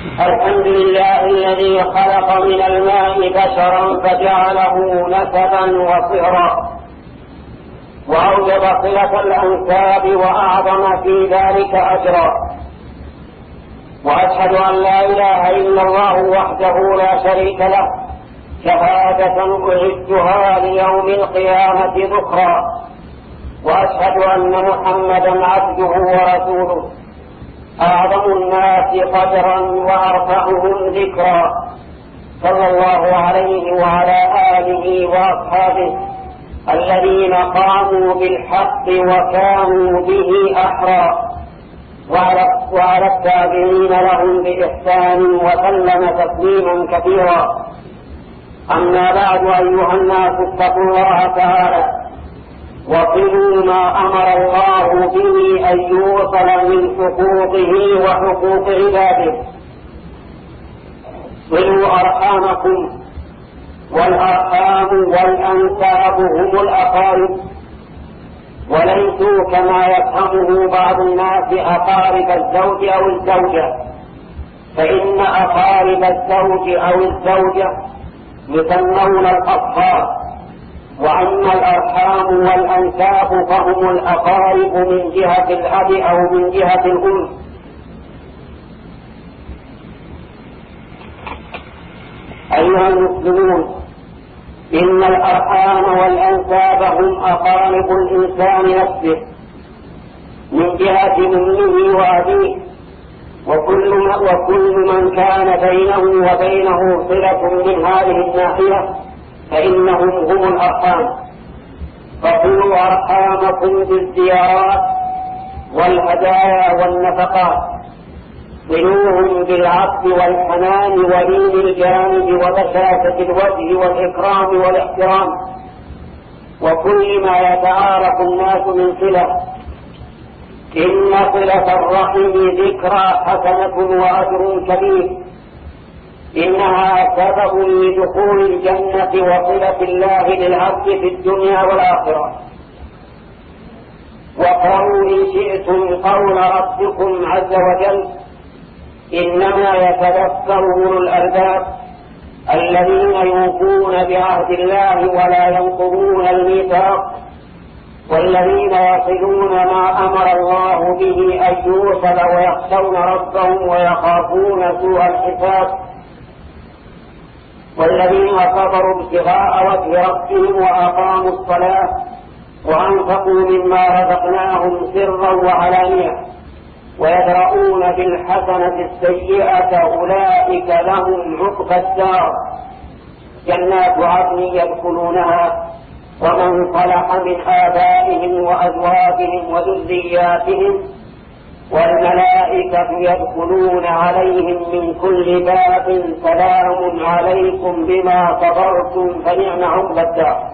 الحمد لله الذي خلق من الماء بشرا فجعله نسبا وصهرا وأوجب صلة الأنساب وأعظم في ذلك أجرا، وأشهد أن لا إله إلا الله وحده لا شريك له شهادة أعدها ليوم القيامة ذكرا، وأشهد أن محمدا عبده ورسوله أعظم الناس قدرا وأرفعهم ذكرا، صلى الله عليه وعلى آله وأصحابه الذين قاموا بالحق وكانوا به أحرى، وعلى التابعين لهم بإحسان وسلم تسليما كثيرا. أما بعد، أيها الناس اتقوا الله تعالى وصلوا ما أمر الله به أن يوصل من حقوقه وحقوق عباده. صلوا أرحامكم، والأرحام والأنساب هم الأقارب، وليسوا كما يفهمه بعض الناس أقارب الزوج أو الزوجة، فإن أقارب الزوج أو الزوجة يسمون الأصهار، وأما الأرحام والأنساب فهم الأقارب من جهة الأب أو من جهة الأم. أيها المسلمون، إن الأرحام والأنساب هم أقارب الإنسان نفسه من جهة أمه وأبيه، وكل من كان بينه وبينه صلة من هذه الناحية فإنهم هم الأرحام. فصلوا أرحامكم بالزيارات والهدايا والنفقات، صلوهم بالعطف والحنان ولين الجانب وبشاشة الوجه والإكرام والاحترام وكل ما يتعارف الناس من صلة. إن صلة الرحم ذكرى حسنة وأجر كبير، إنها سبب لدخول الجنة وصلة الله للعبد في الدنيا والآخرة. وقالوا إن شئتم قول ربكم عز وجل: إنما يتذكر أولو الألباب الذين يوفون بعهد الله ولا ينقضون الميثاق والذين يصلون ما أمر الله به أن يوصل ويخشون ربهم ويخافون سوء الحساب والذين صبروا ابتغاء وجه ربهم وأقاموا الصلاة وأنفقوا مما رزقناهم سرا وعلانية ويدرؤون بالحسنة السيئة أولئك لهم عقبى الدار جنات عدن يدخلونها ومن صلح من آبائهم وأزواجهم وذرياتهم والملائكة يدخلون عليهم من كل باب سلام عليكم بما صبرتم فنعم عقبى الدار.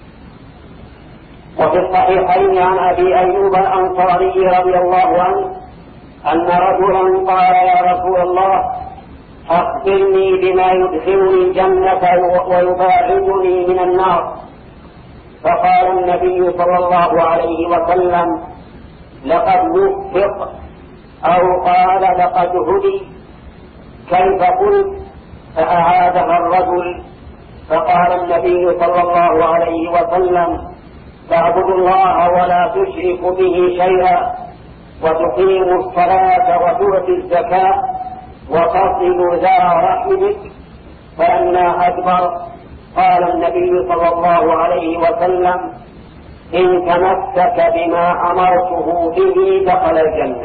وفي الصحيحين عن أبي أيوب الأنصاري رضي الله عنه أن رجلا قال: يا رسول الله، أخبرني بما يدخلني الجنة ويباعدني من النار. فقال النبي صلى الله عليه وسلم: لقد وفق، أو قال: لقد هدي. كيف قلت؟ فأعادها الرجل، فقال النبي صلى الله عليه وسلم: تعبد الله ولا تشرك به شيئا، وتقيم الصلاة وتؤتي الزكاة وتصل ذا رحمك. فلما أدبر قال النبي صلى الله عليه وسلم: إن تمسك بما أمرته به دخل الجنة.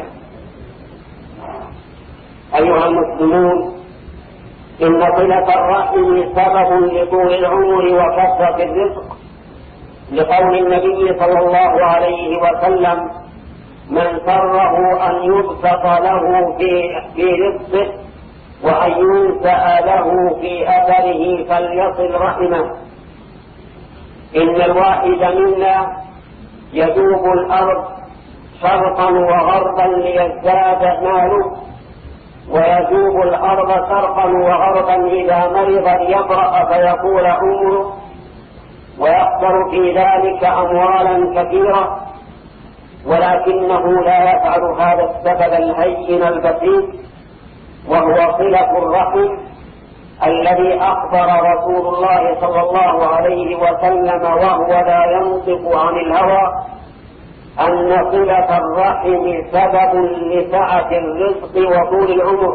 أيها المسلمون، إن صلة الرحم سبب لطول العمر وكثرة الرزق، لقول النبي صلى الله عليه وسلم: من سره أن يبسط له في رزقه وأن ينسأ له في أثره فليصل رحمه. إن الواحد منا يذوب الأرض شرقا وغربا ليزداد ماله، ويذوب الأرض شرقا وغربا إذا مرض ليبرأ فيطول عمره، ويخسر في ذلك أموالا كثيرة، ولكنه لا يفعل هذا السبب الهين البسيط وهو صلة الرحم الذي أخبر رسول الله صلى الله عليه وسلم وهو لا ينطق عن الهوى أن صلة الرحم سبب لسعة الرزق وطول العمر.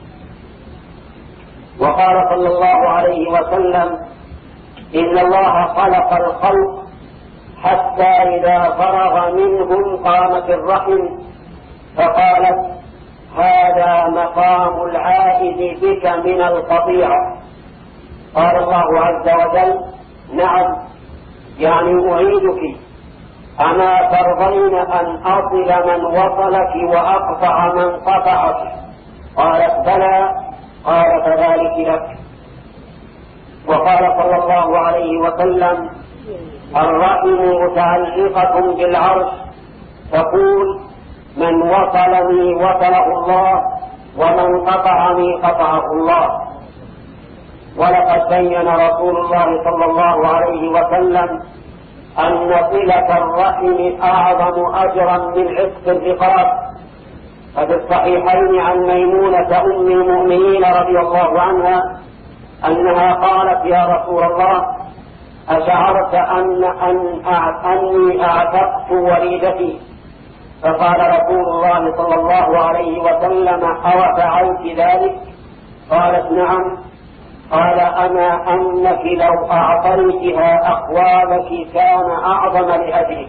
وقال صلى الله عليه وسلم: إن الله خلق الخلق حتى إذا فرغ منهم قامت الرحم فقالت: هذا مقام العائد بك من القطيعة. قال الله عز وجل: نعم، يعني أعيدك، أما ترضين أن أصل من وصلك وأقطع من قطعك؟ قالت: بلى. قال: فذلك لك. وقال صلى الله عليه وسلم: الرحم متعلقة بالعرش تقول: من وصلني وصله الله، ومن قطعني قطعه الله. ولقد بين رسول الله صلى الله عليه وسلم أن صلة الرحم أعظم أجرا من عتق الرقاب. ففي الصحيحين عن ميمونة أم المؤمنين رضي الله عنها أنها قالت: يا رسول الله، أشعرت أني أعتقت وليدتي؟ فقال رسول الله صلى الله عليه وسلم: أو فعلت ذلك؟ قالت: نعم. قال: أما أنك لو أعطيتها أقوالك كان أعظم لأجلك.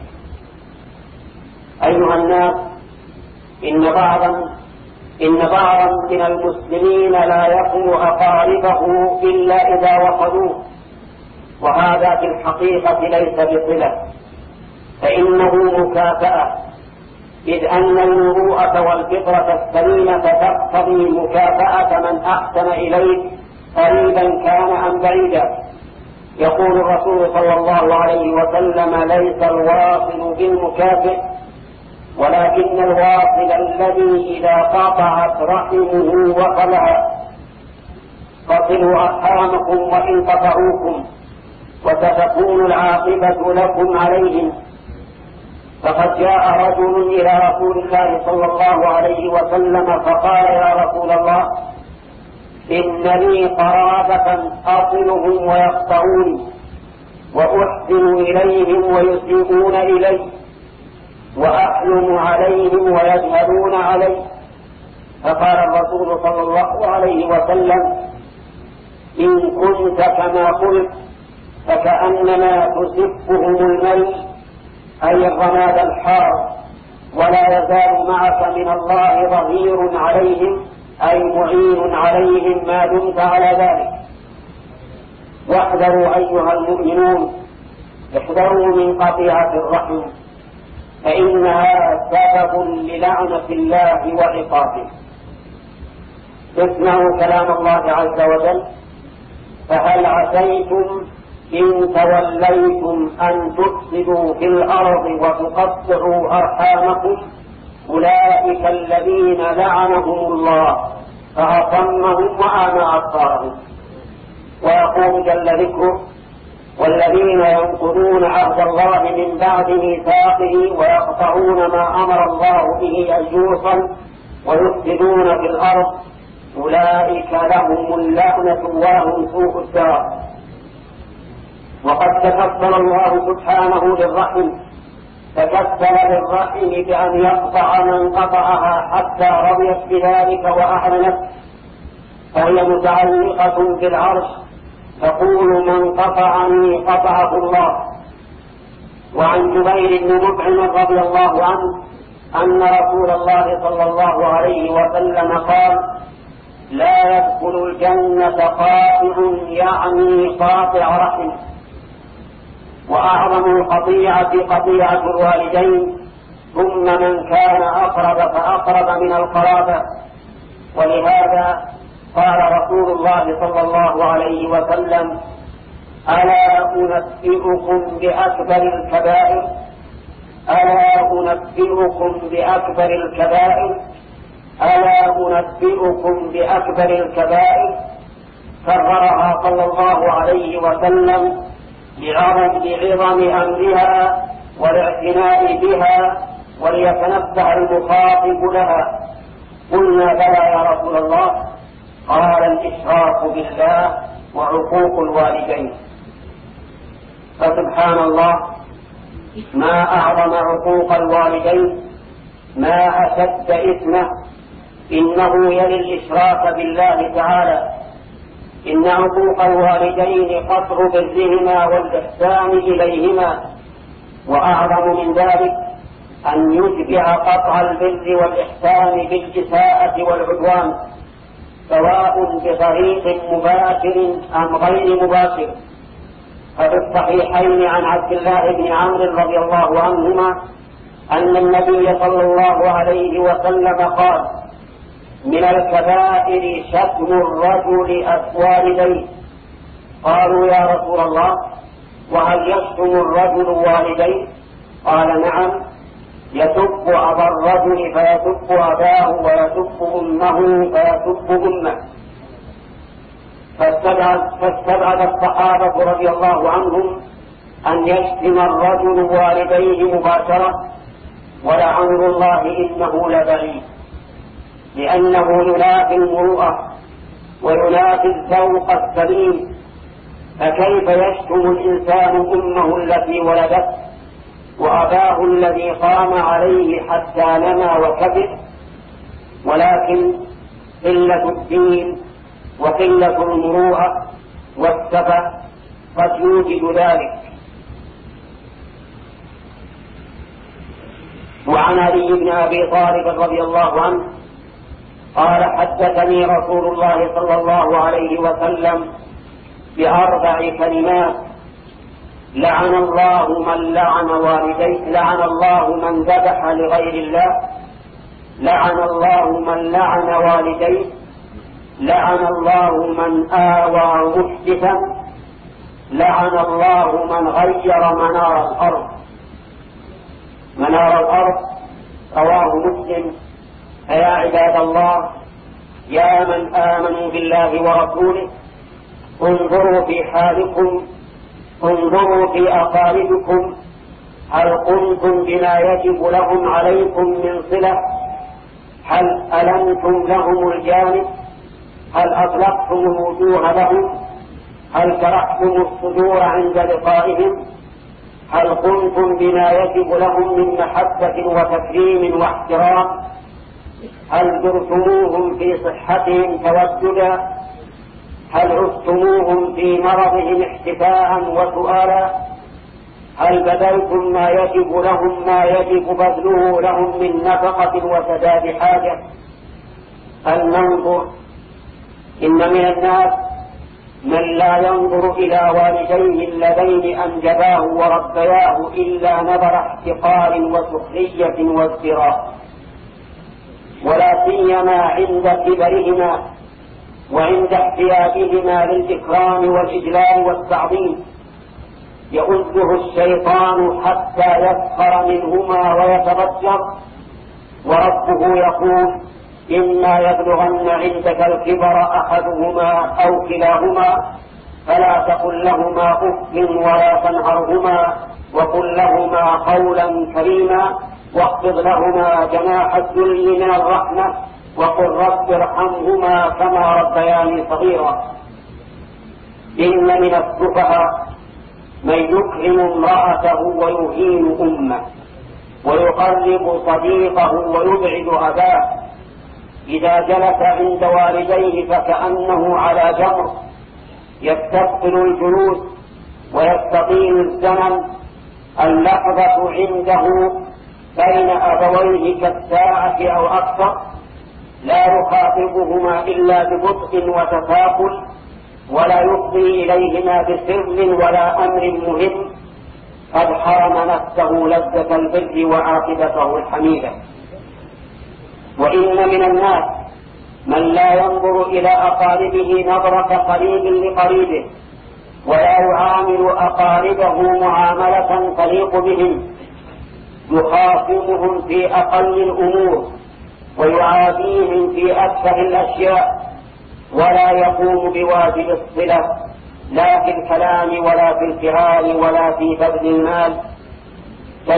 أيها الناس، إن بعضا من المسلمين لا يصل أقاربه إلا إذا وصلوه، وهذا في الحقيقة ليس بصلة، فإنه مكافأة، إذ أن المروءة والفطرة السليمة تقتضي مكافأة من أحسن إليك قريبا كان أم بعيدا. يقول الرسول صلى الله عليه وسلم: ليس الواصل بالمكافئ، ولكن الواصل الذي إذا قطعت رحمه وصلها. فصلوا أرحامكم وإن قطعوكم، وستكون العاقبة لكم عليهم. فقد جاء رجل إلى رسول الله صلى الله عليه وسلم فقال: يا رسول الله، إن لي قرابة أصلهم ويقطعوني، وأحسن إليهم ويسيئون إلي، وأحلم عليهم ويجهلون علي. فقال الرسول صلى الله عليه وسلم: إن كنت كما قلت فكأنما تسفهم الميت، أي الرماد الحار، ولا يزال معك من الله ظهير عليهم، أي معين عليهم ما دمت على ذلك. واحذروا أيها المؤمنون، احذروا من قطيعة الرحم، فإنها سبب للعنة الله وعقابه. اسمعوا كلام الله عز وجل: فهل عسيتم إن توليتم أن تفسدوا في الأرض وتقطعوا أرحامكم؟ أولئك الذين لعنهم الله فأصمهم وأعمى أبصارهم. ويقول جل ذكره: والذين ينقضون عهد الله من بعد ميثاقه ويقطعون ما أمر الله به أن يوصل ويفسدون في الأرض أولئك لهم اللعنة ولهم سوء الدار. وقد تكفل الله سبحانه للرحم، تكفل للرحم بأن يقطع من قطعها حتى رضيت بذلك وأعلنت، فهي متعلقة بالعرش تقول: من قطعني قطعه الله. وعن جبير بن مطعم رضي الله عنه أن رسول الله صلى الله عليه وسلم قال: لا يدخل الجنة قاطع، يعني قاطع رحم. وأعظم القطيعة قطيعة الوالدين، ثم من كان أقرب فأقرب من القرابة. ولهذا قال رسول الله صلى الله عليه وسلم: ألا أنبئكم بأكبر الكبائر؟ ألا أنبئكم بأكبر الكبائر؟ ألا أنبئكم بأكبر الكبائر؟ كررها صلى الله عليه وسلم لعظم أمرها والاعتناء بها وليتنبه المخاطب لها. قلنا: بلى يا رسول الله، الإشراك بالله وعقوق الوالدين. فسبحان الله، ما أعظم عقوق الوالدين، ما أشد إثمه، إنه يلي الإشراك بالله تعالى. إن عقوق الوالدين قطع برهما والإحسان إليهما، وأعظم من ذلك أن يتبع قطع البر والإحسان بالإساءة والعدوان، سواء بطريق مباشر أم غير مباشر. ففي الصحيحين عن عبد الله بن عمرو رضي الله عنهما أن النبي صلى الله عليه وسلم قال: من الكبائر شتم الرجل والديه. قالوا: يا رسول الله، وهل يشتم الرجل والديه؟ قال: نعم، يسب أبا الرجل فيسب أباه، ويسب أمه فيسب أمه. فاستبعد الصحابة رضي الله عنهم أن يشتم الرجل والديه مباشرة، ولعمر الله إنه لبعيد، لأنه ينافي المروءة وينافي الذوق السليم. فكيف يشتم الإنسان أمه التي ولدته وأباه الذي قام عليه حتى نمى وكبر؟ ولكن قلة الدين وقلة المروءة والسفه قد يوجد ذلك. وعن علي بن أبي طالب رضي الله عنه قال: حدثني رسول الله صلى الله عليه وسلم ب4 كلمات: لعن الله من لعن والديه، لعن الله من ذبح لغير الله، لعن الله من لعن والديه، لعن الله من آوى محدثا، لعن الله من غير منار الأرض. منار الأرض رواه مسلم. فيا عباد الله، يا من آمنوا بالله ورسوله، انظروا في حالكم، انظروا في أقاربكم، هل قمتم بما يجب لهم عليكم من صلة؟ هل ألمتم لهم الجانب؟ هل أطلقتم الوجوه لهم؟ هل شرحتم الصدور عند لقائهم؟ هل قمتم بما يجب لهم من محبة وتكريم واحترام؟ هل زرتموهم في صحتهم توددا؟ هل عدتموهم في مرضهم احتفاء وسؤالا؟ هل بذلتم ما يجب لهم، ما يجب بذله لهم من نفقة وسداد حاجة؟ هل ننظر؟ إن من الناس من لا ينظر إلى والديه اللذين أنجباه وربياه إلا نظر احتقار وسخرية وازدراء، ولا سيما عند كبرهما وعند احتياجهما للإكرام والإجلال والتعظيم. يؤذه الشيطان حتى يسخر منهما ويتبجر، وربه يقول: إما يبلغن عندك الكبر أحدهما أو كلاهما فلا تقل لهما أف ولا تنهرهما، وقل لهما قولا كريما، واخفض لهما جناح الذل من الرحمة، وقل رب ارحمهما كما ربياني صغيرا. إن من السفهاء من يكرم امرأته ويهين أمه، ويقرب صديقه ويبعد أباه. إذا جلس عند والديه فكأنه على جمر، يستثقل الجلوس ويستطيل الزمن. اللحظة عنده بين أبويه كالساعة أو أكثر، لا يخاطبهما إلا ببطء وتثاقل، ولا يفضي إليهما بسر ولا أمر مهم. قد حرم نفسه لذة البر وعاقبته الحميدة. وإن من الناس من لا ينظر إلى أقاربه نظرة قريب لقريبه، ولا يعامل أقاربه معاملة تليق بهم، يخاصمهم في أقل الأمور ويعاديهم في أكثر الأشياء، ولا يقوم بواجب الصلة لا في الكلام ولا في الفعال ولا في بذل المال.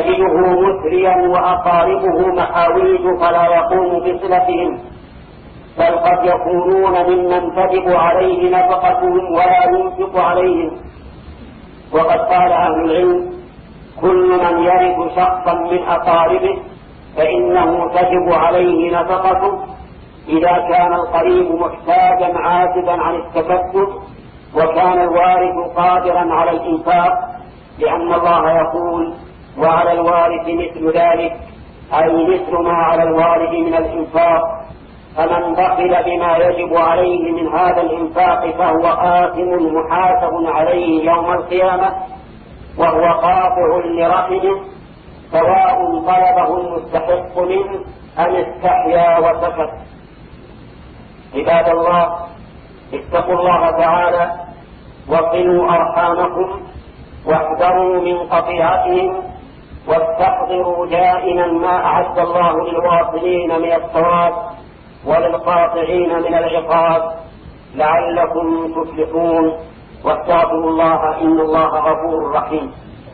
تجده مثريا وأقاربه محاويج فلا يقوم بصلتهم، بل قد يكونون ممن تجب عليه نفقتهم ولا ينفق عليهم. وقد قال أهل العلم: كل من يرث شخصا من أقاربه فإنه تجب عليه نفقته إذا كان القريب محتاجا عاجزا عن التكسب وكان الوارث قادرا على الإنفاق، لأن الله يقول: وعلى الوارث مثل ذلك، أي مثل ما على الوارث من الإنفاق. فمن بخل بما يجب عليه من هذا الإنفاق فهو آثم محاسب عليه يوم القيامة، وهو قاطع لرحمه، سواء طلبه المستحق منه أم استحيا وسكت. عباد الله، اتقوا الله تعالى وصلوا أرحامكم واحذروا من قطيعتهم، واستحضروا دائما ما أعد الله للواصلين من الثواب وللقاطعين من العقاب لعلكم تفلحون. واستغفروا الله إن الله غفور رحيم.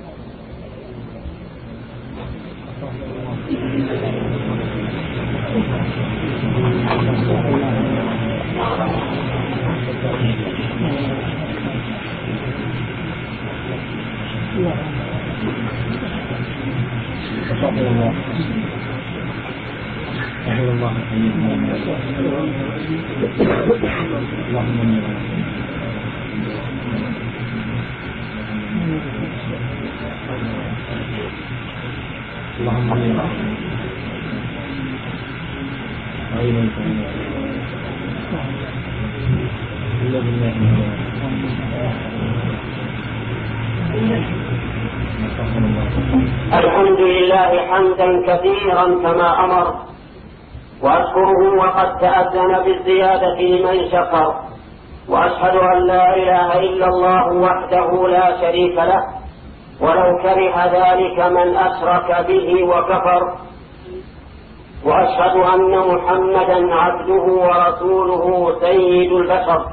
الحمد لله حمدا كثيرا كما أمر، وأشكره وقد تأذن بالزيادة لمن شكر، وأشهد أن لا إله إلا الله وحده لا شريك له، ولو كره ذلك من أشرك به وكفر. وأشهد أن محمدا عبده ورسوله سيد البشر،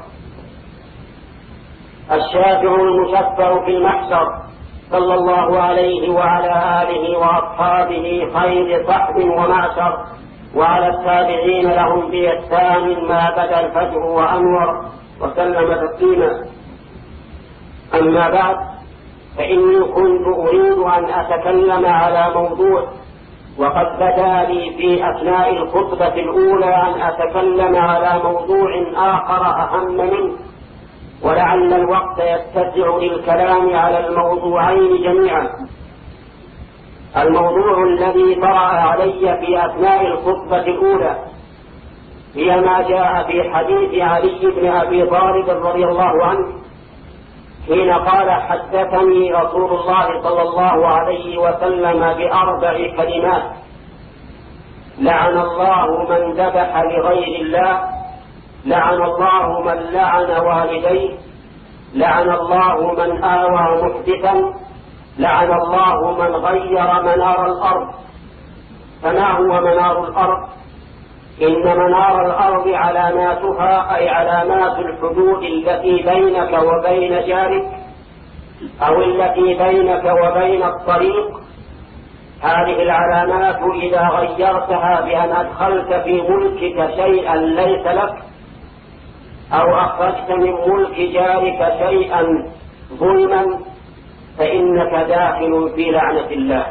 الشافع المشفع في المحشر، صلى الله عليه وعلى آله وأصحابه خير صحب ومعشر، وعلى التابعين لهم بإحسان ما بدا الفجر وأنور، وسلم تسليما. أما بعد، فإني كنت أريد أن أتكلم على موضوع، وقد بدا لي في أثناء الخطبة الأولى أن أتكلم على موضوع آخر أهم منه، ولعل الوقت يتسع للكلام على الموضوعين جميعا. الموضوع الذي طرأ علي في أثناء الخطبة الأولى هي ما جاء في حديث علي بن أبي طالب رضي الله عنه حين قال: حدثني رسول الله صلى الله عليه وسلم بأربع كلمات: لعن الله من ذبح لغير الله، لعن الله من لعن والديه، لعن الله من آوى محدثا، لعن الله من غير منار الأرض. فما هو منار الأرض؟ إن منار الأرض علاماتها، أي علامات الحدود التي بينك وبين جارك أو التي بينك وبين الطريق. هذه العلامات إذا غيرتها بأن أدخلت في ملكك شيئا ليس لك، أو أخرجت من ملك جارك شيئا ظلما، فإنك داخل في لعنة الله.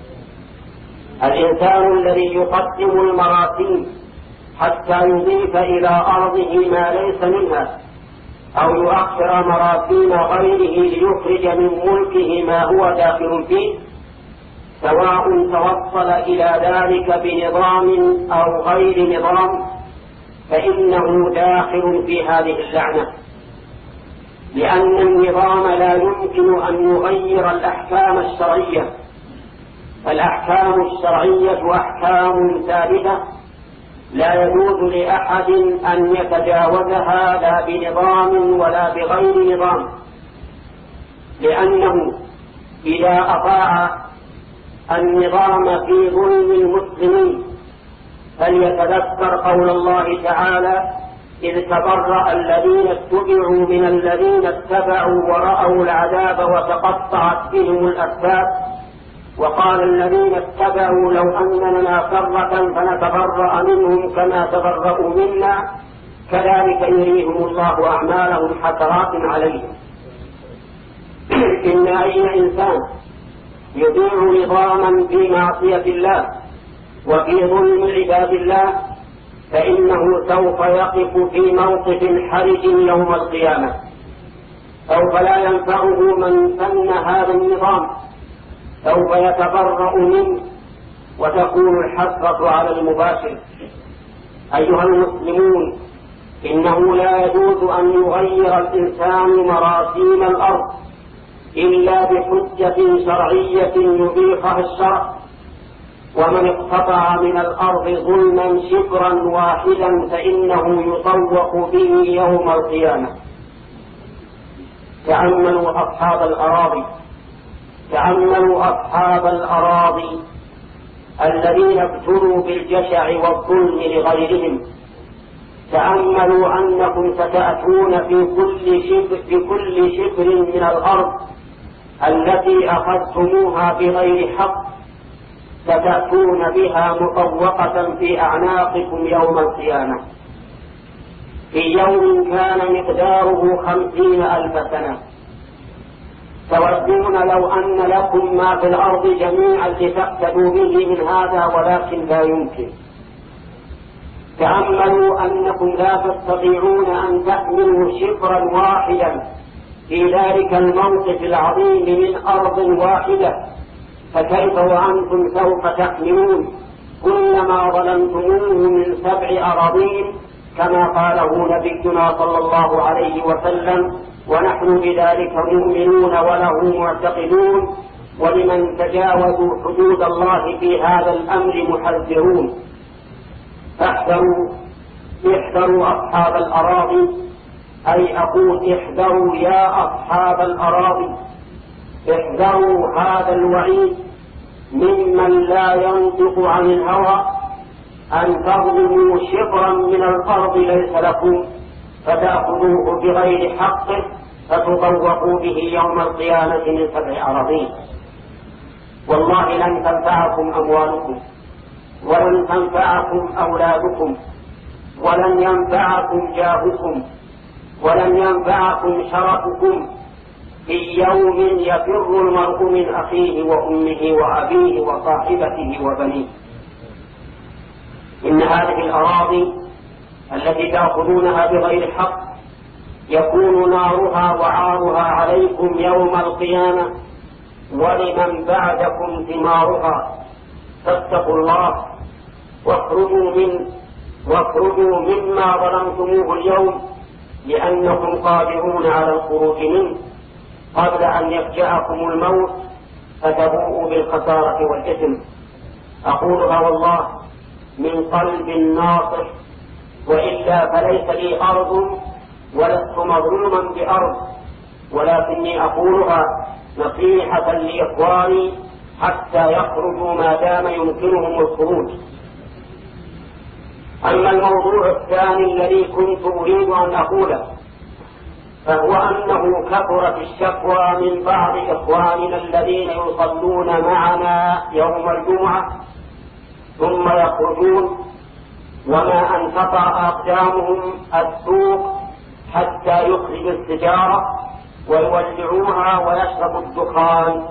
الإنسان الذي يقدم المراسيم حتى يضيف إلى أرضه ما ليس منها، أو يؤخر مراسيم غيره ليخرج من ملكه ما هو داخل فيه، سواء توصل إلى ذلك بنظام أو غير نظام، فإنه داخل في هذه اللعنة، لأن النظام لا يمكن أن يغير الأحكام الشرعية. الأحكام الشرعية أحكام ثابتة لا يجوز لأحد أن يتجاوزها لا بنظام ولا بغير نظام، لأنه إذا أطاع النظام في ظلم المسلمين فليتذكر قول الله تعالى: إذ تبرأ الذين اتبعوا من الذين اتبعوا ورأوا العذاب وتقطعت بهم الأسباب. وقال الذين اتبعوا لو أن لنا كرة فنتبرأ منهم كما تبرأوا منا كذلك يريهم الله أعمالهم حسرات عليهم. إن أي إنسان يضيع نظاما في معصية الله وفي ظلم عباد الله فإنه سوف يقف في موقف حرج يوم القيامة، سوف لا ينفعه من سن هذا النظام، سوف يتبرأ منه وتكون الحسرة على المباشر. أيها المسلمون، إنه لا يجوز أن يغير الإنسان مراسيم الأرض إلا بحجة شرعية يبيحها الشرع، ومن اقتطع من الأرض ظلما شبرا واحدا فإنه يطوق به يوم القيامة. تأملوا أصحاب الأراضي الذين ابتلوا بالجشع والظلم لغيرهم. تأملوا أنكم ستأتون في كل شبر من الأرض التي أخذتموها بغير حق، ستأتون بها مطوقة في أعناقكم يوم القيامة في يوم كان مقداره 50,000 سنة. تودون لو أن لكم ما في الأرض جميعا لتأتوا به من هذا، ولكن لا يمكن. تأملوا أنكم لا تستطيعون أن تحملوا شبرا واحدا في ذلك الموقف العظيم من أرض واحدة، فكيف وأنتم سوف تحملون كل ما ظلمتموه من 7 أراضين كما قاله نبينا صلى الله عليه وسلم، ونحن بذلك مؤمنون وله معتقدون، ولمن تجاوزوا حدود الله في هذا الأمر محذرون. احذروا أصحاب الأراضي، أي أقول احذروا يا أصحاب الأراضي، احذروا هذا الوعيد ممن لا ينطق عن الهوى، أن تظلموا شبرا من الأرض ليس لكم فتأخذوه بغير حقه فتطوقوا به يوم القيامة من 7 أراضين. والله لن تنفعكم أموالكم، ولن تنفعكم أولادكم، ولن ينفعكم جاهكم، ولن ينفعكم شرفكم في يوم يفر المرء من أخيه وأمه وأبيه وصاحبته وبنيه. إن هذه الأراضي التي تأخذونها بغير حق يكون نارها وعارها عليكم يوم القيامة، ولمن بعدكم ثمارها. فاتقوا الله واخرجوا مما ظلمتموه اليوم، لأنكم قادرون على الخروج منه قبل أن يفجأكم الموت فتبوءوا بالخسارة والإثم. أقولها والله من قلب ناصح، وإلا فليس لي أرض ولست مظلوما بأرض، ولكني أقولها نصيحة لإخواني حتى يخرجوا ما دام يمكنهم الخروج. أما الموضوع الثاني الذي كنت أريد أن أقوله فهو أنه كثرت الشكوى من بعض إخواننا الذين يصلون معنا يوم الجمعة ثم يخرجون وما انقطع أقدامهم السوق حتى يخرجوا السجارة ويولعوها ويشربوا الدخان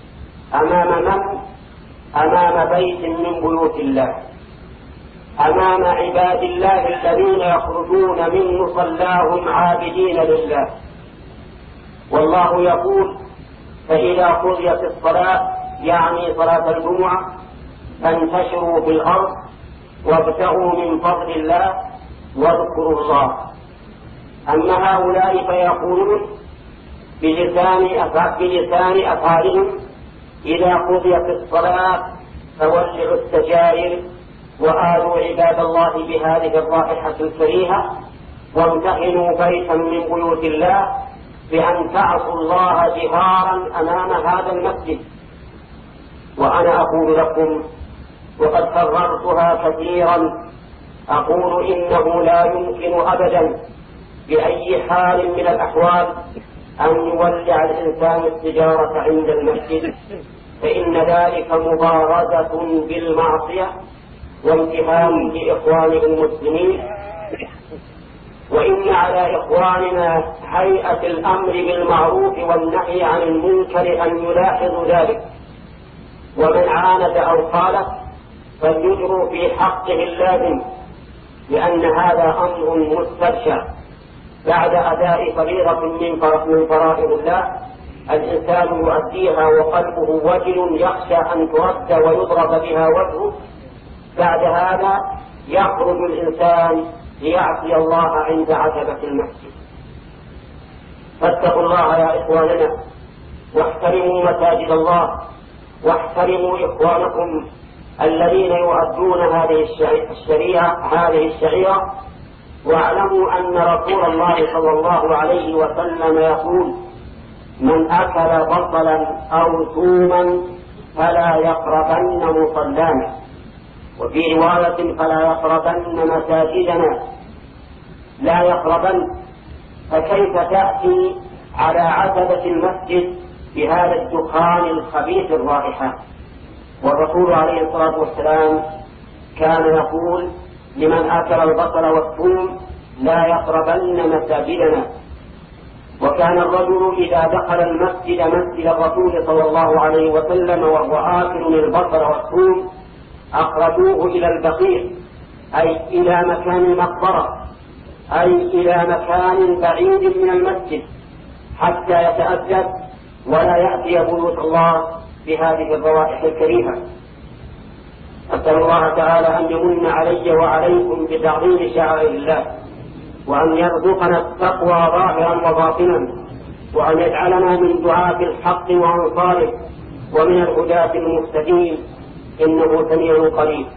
أمام بيت من بيوت الله، أمام عباد الله الذين يخرجون من مصلاهم عابدين لله. والله يقول: فإذا قضيت الصلاة، يعني صلاة الجمعة، فانتشروا في الأرض وابتغوا من فضل الله واذكروا الله. أما هؤلاء فيقولون بلسان أفعالهم: إذا قضيت الصلاة فولعوا السجائر وآلوا عباد الله بهذه الرائحة الكريهة، وامتحنوا بيتا من بيوت الله بأن تعصوا الله جهارا أمام هذا المسجد. وأنا أقول لكم، وقد كررتها كثيرا، أقول إنه لا يمكن أبدا بأي حال من الأحوال أن يولع الإنسان السجارة عند المسجد، فإن ذلك مبارزة بالمعصية وامتهان لإخوان المسلمين. وإن على إخواننا هيئة الأمر بالمعروف والنهي عن المنكر أن يلاحظوا ذلك، ومن عاند أو خالف فليجروا في حقه اللازم، لأن هذا أمر مستبشع بعد أداء فريضة من فرائض الله الإنسان يؤديها وقلبه وجل يخشى أن ترد ويضرب بها وجهه. بعد هذا يخرج الإنسان ليعصي الله عند عتبة المسجد. فاتقوا الله يا إخواننا، واحترموا مساجد الله، واحترموا إخوانكم الذين يؤدون هذه الشريعة، واعلموا أن رسول الله صلى الله عليه وسلم يقول: من أكل بصلا أو ثوما فلا يقربن مصلانا، وفي رواية: فلا يقربن مساجدنا. لا يقربن، فكيف تأتي على عتبة المسجد بهذا الدخان الخبيث الرائحة؟ والرسول عليه الصلاة والسلام كان يقول: لمن أكل البصل والثوم لا يقربن مساجدنا. وكان الرجل إذا دخل المسجد مسجد الرسول صلى الله عليه وسلم وهو آكل البصل والثوم أخرجوه إلى البقيع، أي إلى مكان المقبرة، أي إلى مكان بعيد من المسجد، حتى يتأدب ولا يأتي بيوت الله بهذه الروائح الكريهة. أسأل الله تعالى أن يمن علي وعليكم بتعظيم شعائر الله، وأن يرزقنا التقوى ظاهرا وباطنا، وأن يجعلنا من دعاة الحق وأنصاره ومن الهداة المهتدين، إنه سميع قريب.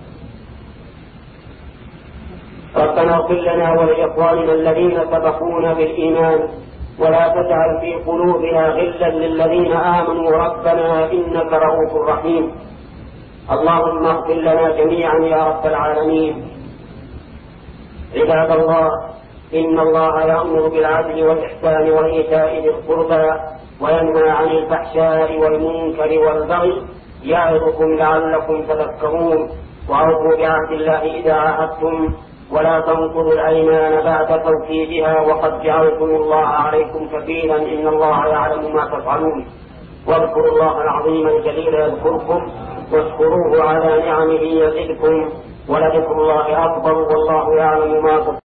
ربنا اغفر لنا ولإخواننا الذين سبقونا بالإيمان، ولا تجعل في قلوبنا غلا للذين آمنوا ربنا إنك رؤوف رحيم. اللهم اغفر لنا جميعا يا رب العالمين. عباد الله، إن الله يأمر بالعدل والإحسان وإيتاء ذي القربى وينهى عن الفحشاء والمنكر والبغي يعظكم لعلكم تذكرون. وأوفوا بعهد الله إذا عاهدتم، ولا تنقضوا الأيمان بعد توكيدها، وقد جعلتم الله عليكم كفيلا إن الله يعلم ما تفعلون. واذكروا الله العظيم الجليل يذكركم، واشكروه على نعمه يزدكم، ولذكر الله أكبر والله يعلم ما تفعلون.